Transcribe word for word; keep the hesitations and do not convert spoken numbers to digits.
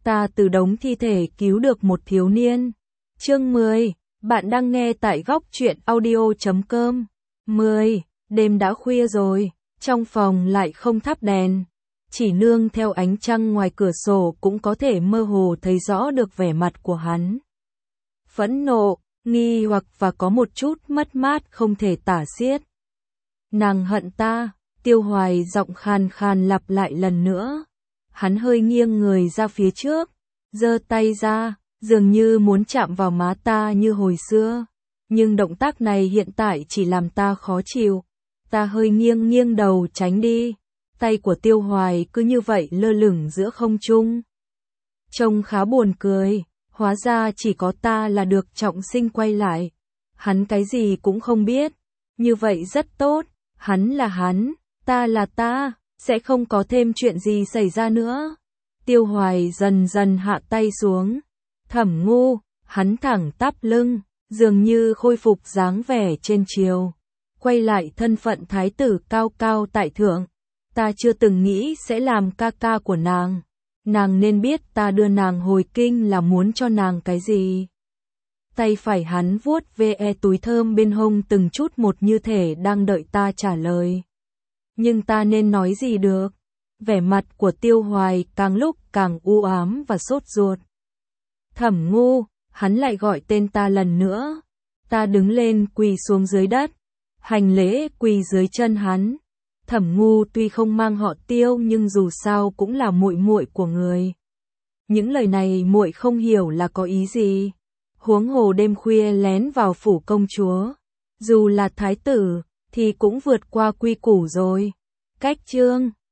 ta từ đống thi thể cứu được một thiếu niên. Chương mười, bạn đang nghe tại góc truyện audio chấm com. mười, đêm đã khuya rồi, trong phòng lại không thắp đèn. Chỉ nương theo ánh trăng ngoài cửa sổ cũng có thể mơ hồ thấy rõ được vẻ mặt của hắn. Phẫn nộ, nghi hoặc và có một chút mất mát không thể tả xiết. Nàng hận ta, Tiêu Hoài giọng khàn khàn lặp lại lần nữa. Hắn hơi nghiêng người ra phía trước, giơ tay ra, dường như muốn chạm vào má ta như hồi xưa. Nhưng động tác này hiện tại chỉ làm ta khó chịu. Ta hơi nghiêng nghiêng đầu tránh đi. Tay của Tiêu Hoài cứ như vậy lơ lửng giữa không trung. Trông khá buồn cười, hóa ra chỉ có ta là được trọng sinh quay lại. Hắn cái gì cũng không biết. Như vậy rất tốt, hắn là hắn, ta là ta, sẽ không có thêm chuyện gì xảy ra nữa. Tiêu Hoài dần dần hạ tay xuống. Thẩm Ngu, hắn thẳng tắp lưng, dường như khôi phục dáng vẻ trên triều. Quay lại thân phận thái tử cao cao tại thượng. Ta chưa từng nghĩ sẽ làm ca ca của nàng. Nàng nên biết ta đưa nàng hồi kinh là muốn cho nàng cái gì. Tay phải hắn vuốt ve túi thơm bên hông từng chút một như thể đang đợi ta trả lời. Nhưng ta nên nói gì được? Vẻ mặt của Tiêu Hoài càng lúc càng u ám và sốt ruột. Thẩm Ngu, hắn lại gọi tên ta lần nữa. Ta đứng lên quỳ xuống dưới đất, hành lễ quỳ dưới chân hắn. Thẩm Ngu tuy không mang họ Tiêu nhưng dù sao cũng là muội muội của người. Những lời này muội không hiểu là có ý gì. Huống hồ đêm khuya lén vào phủ công chúa, dù là thái tử thì cũng vượt qua quy củ rồi. Cách chương